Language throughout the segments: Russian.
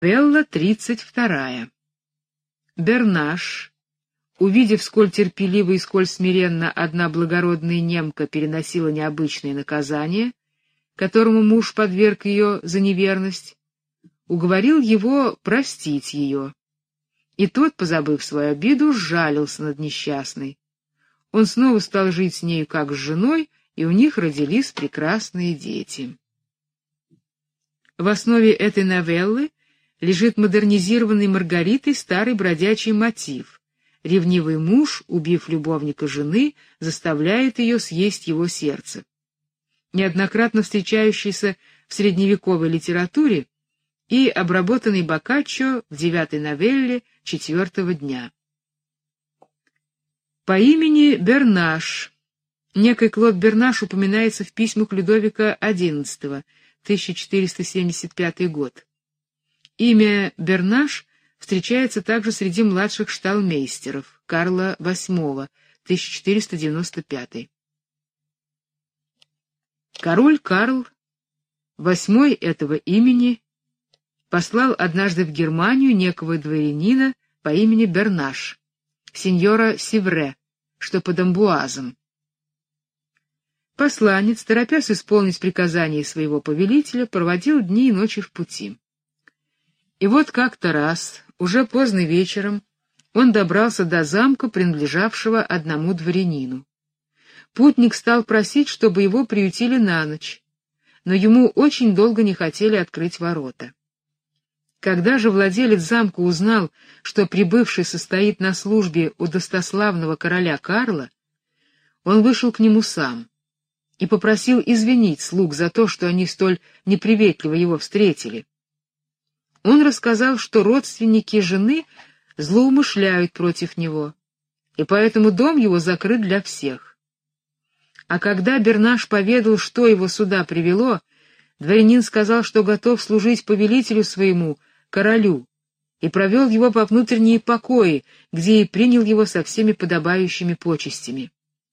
Новелла 32. Бернаш, увидев, сколь терпеливо и сколь смиренно одна благородная немка переносила необычные наказания, которому муж подверг ее за неверность, уговорил его простить ее. И тот, позабыв свою обиду, сжалился над несчастной. Он снова стал жить с нею как с женой, и у них родились прекрасные дети. В основе этой новеллы лежит модернизированный Маргаритой старый бродячий мотив. Ревнивый муж, убив любовника жены, заставляет ее съесть его сердце. Неоднократно встречающийся в средневековой литературе и обработанный Боккаччо в 9-й новелле «Четвертого дня». По имени Бернаш. Некий Клод Бернаш упоминается в письмах Людовика XI, 1475 год. Имя Бернаш встречается также среди младших шталмейстеров Карла VIII, 1495. Король Карл VIII этого имени послал однажды в Германию некого дворянина по имени Бернаш, сеньора Севре, что под Амбуазом. Посланец, торопясь исполнить приказание своего повелителя, проводил дни и ночи в пути. И вот как-то раз, уже поздно вечером, он добрался до замка, принадлежавшего одному дворянину. Путник стал просить, чтобы его приютили на ночь, но ему очень долго не хотели открыть ворота. Когда же владелец замка узнал, что прибывший состоит на службе у достославного короля Карла, он вышел к нему сам и попросил извинить слуг за то, что они столь неприветливо его встретили. Он рассказал, что родственники жены злоумышляют против него, и поэтому дом его закрыт для всех. А когда Бернаш поведал, что его сюда привело, дворянин сказал, что готов служить повелителю своему, королю, и провел его во внутренние покои, где и принял его со всеми подобающими почестями.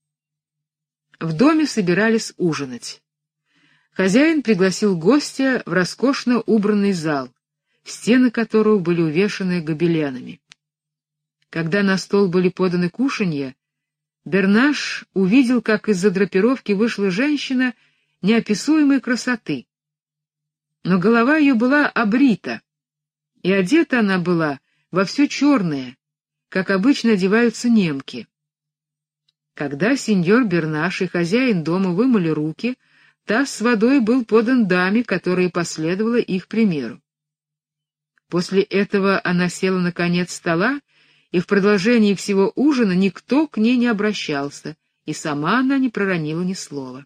В доме собирались ужинать. Хозяин пригласил гостя в роскошно убранный зал, стены которого были увешаны гобеленами. Когда на стол были поданы кушанья, Бернаш увидел, как из-за драпировки вышла женщина неописуемой красоты. Но голова ее была обрита, и одета она была во все черное, как обычно одеваются немки. Когда сеньор Бернаш и хозяин дома вымыли руки, таз с водой был подан даме, которая последовала их примеру. После этого она села на конец стола, и в продолжении всего ужина никто к ней не обращался, и сама она не проронила ни слова.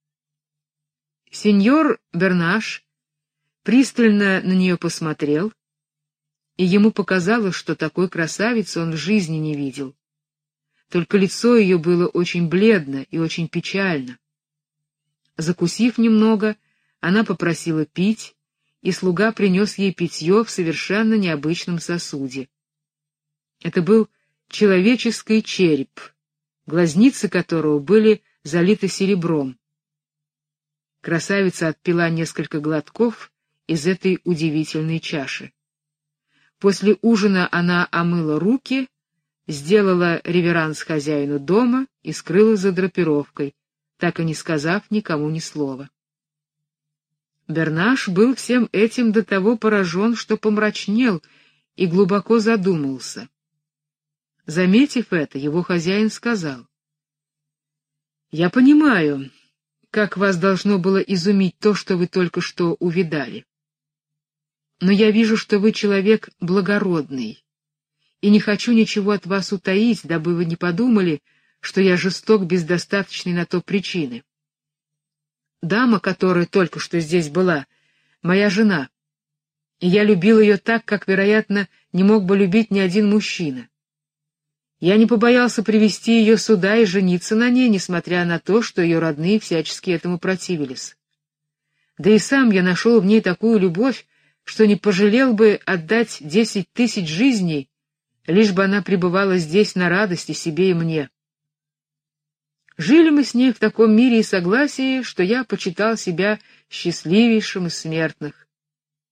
Сеньор Бернаш пристально на нее посмотрел, и ему показалось, что такой красавицы он в жизни не видел. Только лицо ее было очень бледно и очень печально. Закусив немного, она попросила пить, и слуга принес ей питье в совершенно необычном сосуде. Это был человеческий череп, глазницы которого были залиты серебром. Красавица отпила несколько глотков из этой удивительной чаши. После ужина она омыла руки, сделала реверанс хозяину дома и скрылась за драпировкой, так и не сказав никому ни слова. Бернаш был всем этим до того поражен, что помрачнел и глубоко задумался. Заметив это, его хозяин сказал: «Я понимаю, как вас должно было изумить то, что вы только что увидали. Но я вижу, что вы человек благородный, и не хочу ничего от вас утаить, дабы вы не подумали, что я жесток без достаточной на то причины. Дама, которая только что здесь была, моя жена, и я любил ее так, как, вероятно, не мог бы любить ни один мужчина. Я не побоялся привести ее сюда и жениться на ней, несмотря на то, что ее родные всячески этому противились. Да и сам я нашел в ней такую любовь, что не пожалел бы отдать 10 000 жизней, лишь бы она пребывала здесь на радости себе и мне. Жили мы с ней в таком мире и согласии, что я почитал себя счастливейшим из смертных.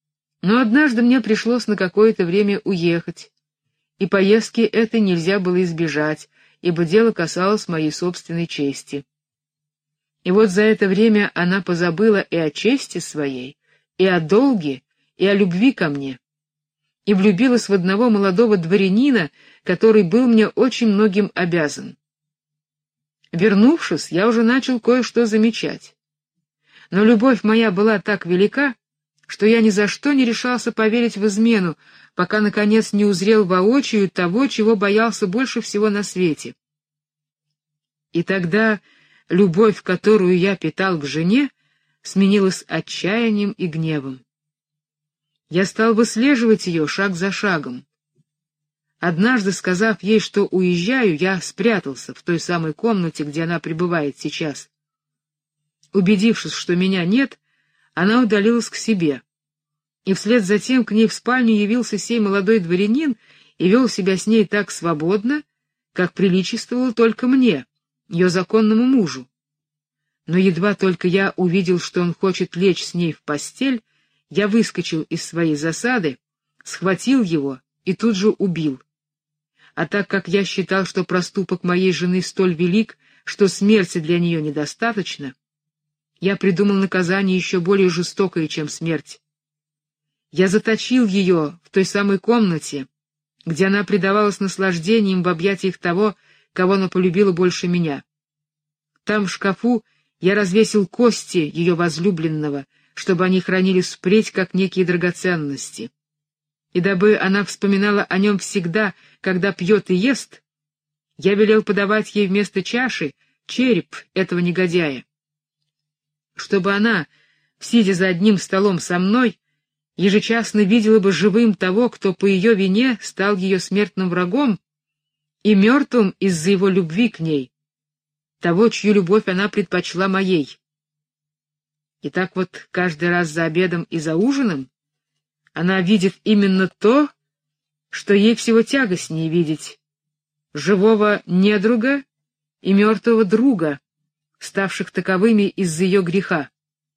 Но однажды мне пришлось на какое-то время уехать, и поездки этой нельзя было избежать, ибо дело касалось моей собственной чести. И вот за это время она позабыла и о чести своей, и о долге, и о любви ко мне, и влюбилась в одного молодого дворянина, который был мне очень многим обязан. Вернувшись, я уже начал кое-что замечать. Но любовь моя была так велика, что я ни за что не решался поверить в измену, пока, наконец, не узрел воочию того, чего боялся больше всего на свете. И тогда любовь, которую я питал к жене, сменилась отчаянием и гневом. Я стал выслеживать ее шаг за шагом. Однажды, сказав ей, что уезжаю, я спрятался в той самой комнате, где она пребывает сейчас. Убедившись, что меня нет, она удалилась к себе. И вслед за тем к ней в спальню явился сей молодой дворянин и вел себя с ней так свободно, как приличествовало только мне, ее законному мужу. Но едва только я увидел, что он хочет лечь с ней в постель, я выскочил из своей засады, схватил его и тут же убил. А так как я считал, что проступок моей жены столь велик, что смерти для нее недостаточно, я придумал наказание еще более жестокое, чем смерть. Я заточил ее в той самой комнате, где она предавалась наслаждениям в объятиях того, кого она полюбила больше меня. Там в шкафу я развесил кости ее возлюбленного, чтобы они хранились впредь как некие драгоценности. И дабы она вспоминала о нем всегда, когда пьет и ест, я велел подавать ей вместо чаши череп этого негодяя. Чтобы она, сидя за одним столом со мной, ежечасно видела бы живым того, кто по ее вине стал ее смертным врагом, и мертвым из-за его любви к ней, того, чью любовь она предпочла моей. И так вот каждый раз за обедом и за ужином она видит именно то, что ей всего тягостнее видеть — живого недруга и мертвого друга, ставших таковыми из-за ее греха.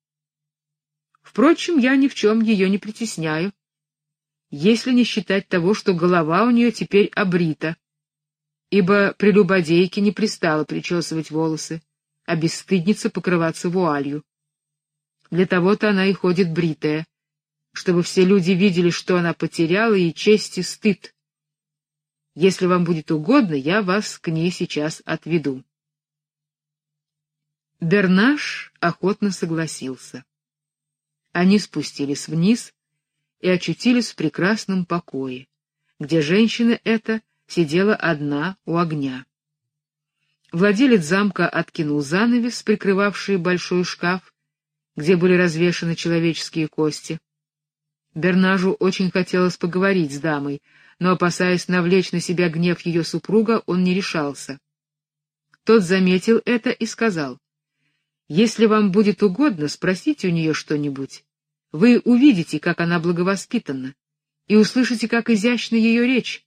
Впрочем, я ни в чем ее не притесняю, если не считать того, что голова у нее теперь обрита, ибо прелюбодейке не пристало причесывать волосы, а бесстыдница покрываться вуалью. Для того-то она и ходит бритая, чтобы все люди видели, что она потеряла, и честь и стыд. Если вам будет угодно, я вас к ней сейчас отведу. Бернаш охотно согласился. Они спустились вниз и очутились в прекрасном покое, где женщина эта сидела одна у огня. Владелец замка откинул занавес, прикрывавший большой шкаф, где были развешаны человеческие кости. Бернажу очень хотелось поговорить с дамой, но, опасаясь навлечь на себя гнев ее супруга, он не решался. Тот заметил это и сказал: «Если вам будет угодно, спросите у нее что-нибудь. Вы увидите, как она благовоспитанна, и услышите, как изящна ее речь».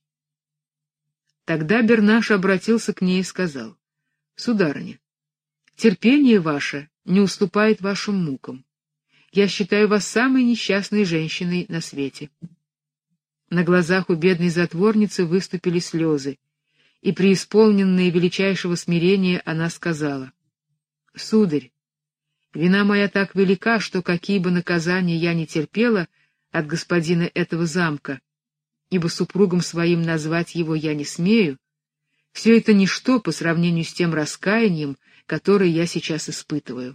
Тогда Бернаш обратился к ней и сказал: «Сударыня, терпение ваше не уступает вашим мукам. Я считаю вас самой несчастной женщиной на свете». На глазах у бедной затворницы выступили слезы, и, преисполненная величайшего смирения, она сказала: «Сударь, вина моя так велика, что какие бы наказания я ни терпела от господина этого замка, ибо супругом своим назвать его я не смею, все это ничто по сравнению с тем раскаянием, которое я сейчас испытываю».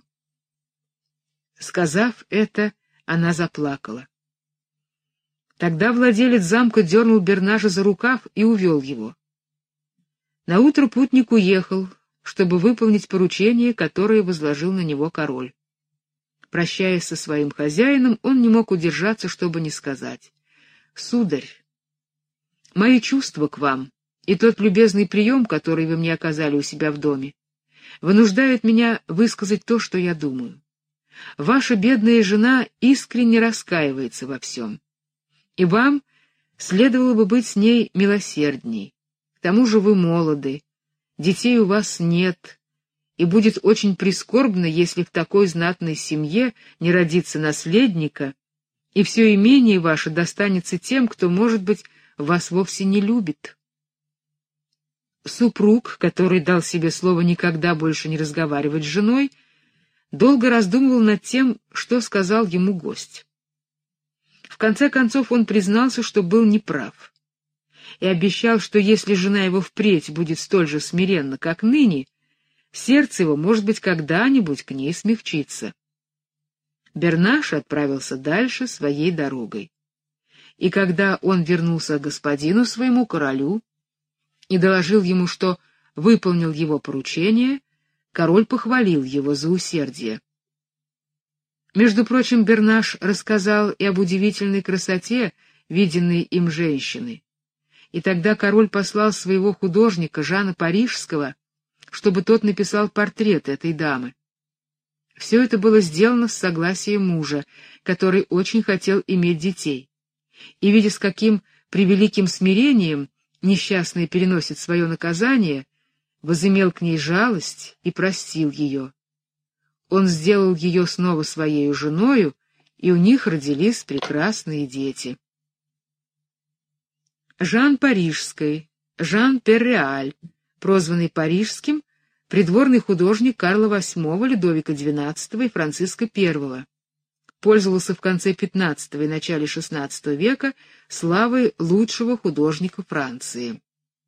Сказав это, она заплакала. Тогда владелец замка дернул Бернажа за рукав и увел его. Наутро путник уехал, чтобы выполнить поручение, которое возложил на него король. Прощаясь со своим хозяином, он не мог удержаться, чтобы не сказать: «Сударь, мои чувства к вам и тот любезный прием, который вы мне оказали у себя в доме, вынуждают меня высказать то, что я думаю. Ваша бедная жена искренне раскаивается во всем, и вам следовало бы быть с ней милосердней. К тому же вы молоды, детей у вас нет, и будет очень прискорбно, если в такой знатной семье не родится наследника, и все имение ваше достанется тем, кто, может быть, вас вовсе не любит. Супруг, который дал себе слово никогда больше не разговаривать с женой, долго раздумывал над тем, что сказал ему гость. В конце концов он признался, что был неправ, и обещал, что если жена его впредь будет столь же смиренна, как ныне, сердце его, может быть, когда-нибудь к ней смягчится. Бернаш отправился дальше своей дорогой. И когда он вернулся к господину своему, королю, и доложил ему, что выполнил его поручение, король похвалил его за усердие. Между прочим, Бернаш рассказал и об удивительной красоте, виденной им женщины. И тогда король послал своего художника Жана Парижского, чтобы тот написал портрет этой дамы. Все это было сделано с согласия мужа, который очень хотел иметь детей. И, видя, с каким превеликим смирением несчастный переносит свое наказание, возымел к ней жалость и простил ее. Он сделал ее снова своею женою, и у них родились прекрасные дети. Жан Парижский, Жан Перреаль, прозванный Парижским, придворный художник Карла VIII, Людовика XII и Франциска I, пользовался в конце XV и начале XVI века славой лучшего художника Франции.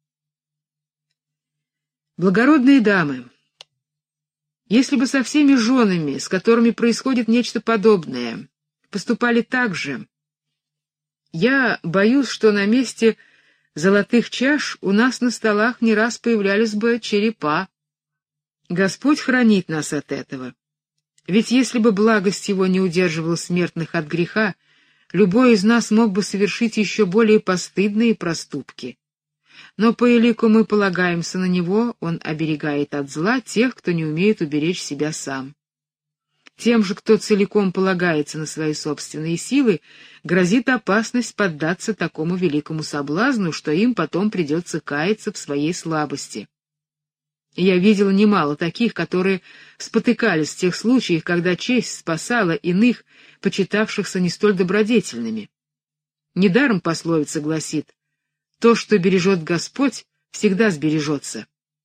Благородные дамы, если бы со всеми женами, с которыми происходит нечто подобное, поступали так же, я боюсь, что на месте золотых чаш у нас на столах не раз появлялись бы черепа. Господь хранит нас от этого. Ведь если бы благость его не удерживала смертных от греха, любой из нас мог бы совершить еще более постыдные проступки. Но поелику мы полагаемся на него, он оберегает от зла тех, кто не умеет уберечь себя сам. Тем же, кто целиком полагается на свои собственные силы, грозит опасность поддаться такому великому соблазну, что им потом придется каяться в своей слабости. Я видел немало таких, которые спотыкались в тех случаях, когда честь спасала иных, почитавшихся не столь добродетельными. Недаром пословица гласит: «То, что бережет Господь, всегда сбережется».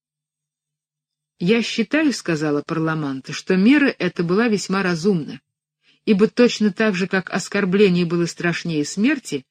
«Я считаю, — сказала Парламанта, — что мера эта была весьма разумна, ибо точно так же, как оскорбление было страшнее смерти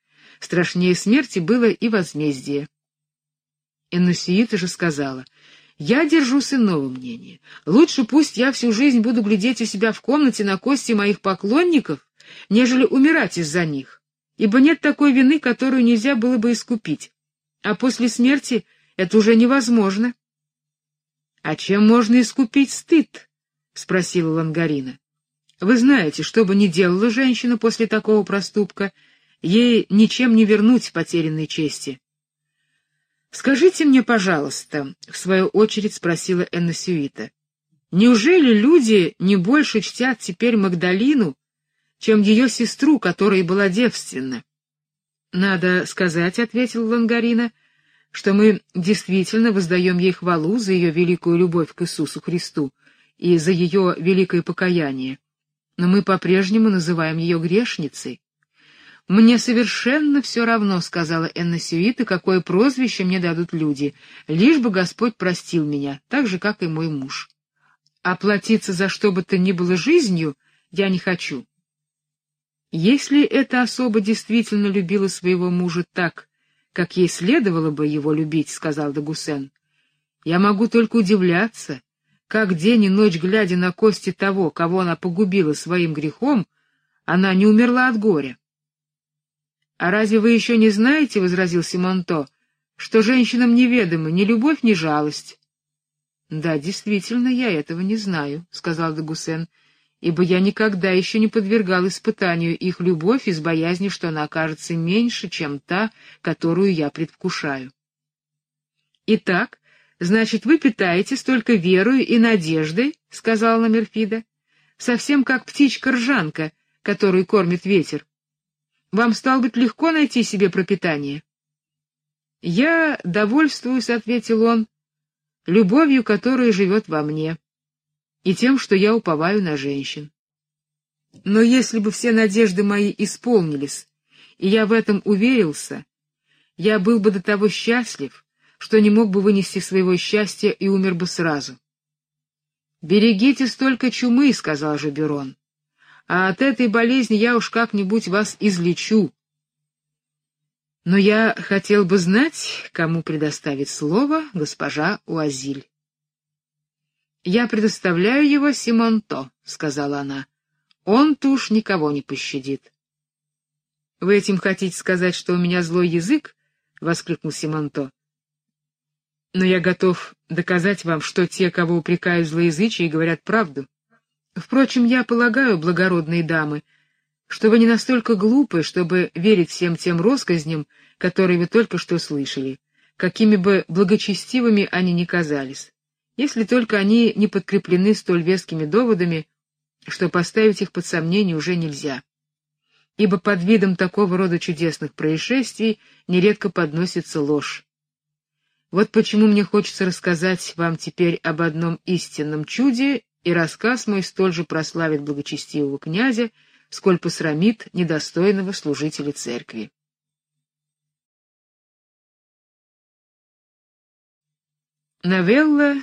было и возмездие». Эннусиита же сказала: «Я держусь иного мнения. Лучше пусть я всю жизнь буду глядеть у себя в комнате на кости моих поклонников, нежели умирать из-за них, ибо нет такой вины, которую нельзя было бы искупить, а после смерти это уже невозможно». «А чем можно искупить стыд?» — спросила Лангарина. «Вы знаете, что бы ни делала женщина после такого проступка, ей ничем не вернуть потерянной чести». «Скажите мне, пожалуйста», — в свою очередь спросила Энносюита, «неужели люди не больше чтят теперь Магдалину, чем ее сестру, которая была девственна?» «Надо сказать», — ответила Лангарина, «что мы действительно воздаем ей хвалу за ее великую любовь к Иисусу Христу и за ее великое покаяние, но мы по-прежнему называем ее грешницей». «Мне совершенно все равно, — сказала Энносюита, — какое прозвище мне дадут люди, лишь бы Господь простил меня, так же, как и мой муж. А платиться за что бы то ни было жизнью я не хочу». Если эта особа действительно любила своего мужа так, как ей следовало бы его любить, — сказал де Гуссен, — я могу только удивляться, как день и ночь, глядя на кости того, кого она погубила своим грехом, она не умерла от горя. «А разве вы еще не знаете, — возразил Симонто, — что женщинам неведомы ни любовь, ни жалость?» «Да, действительно, я этого не знаю, — сказал де Гуссен, — ибо я никогда еще не подвергал испытанию их любовь из боязни, что она окажется меньше, чем та, которую я предвкушаю». «Итак, значит, вы питаетесь только верою и надеждой, — сказала Ламерфида, — совсем как птичка-ржанка, которую кормит ветер. Вам, стало быть, легко найти себе пропитание?» «Я довольствуюсь, — ответил он, — любовью, которая живет во мне, и тем, что я уповаю на женщин». Но если бы все надежды мои исполнились, и я в этом уверился, я был бы до того счастлив, что не мог бы вынести своего счастья и умер бы сразу. «Берегитесь только чумы», — сказал Жаберон, — «а от этой болезни я уж как-нибудь вас излечу». Но я хотел бы знать, кому предоставить слово госпожа Уазиль. «Я предоставляю его Симонто», — сказала она. «Он-то уж никого не пощадит». «Вы этим хотите сказать, что у меня злой язык?» — воскликнул Симонто. «Но я готов доказать вам, что те, кого упрекают в злоязычии, говорят правду. Впрочем, я полагаю, благородные дамы, что вы не настолько глупы, чтобы верить всем тем россказням, которые вы только что слышали, какими бы благочестивыми они ни казались, если только они не подкреплены столь вескими доводами, что поставить их под сомнение уже нельзя. Ибо под видом такого рода чудесных происшествий нередко подносится ложь. Вот почему мне хочется рассказать вам теперь об одном истинном чуде, и рассказ мой столь же прославит благочестивого князя, сколь посрамит недостойного служителя церкви. Новелла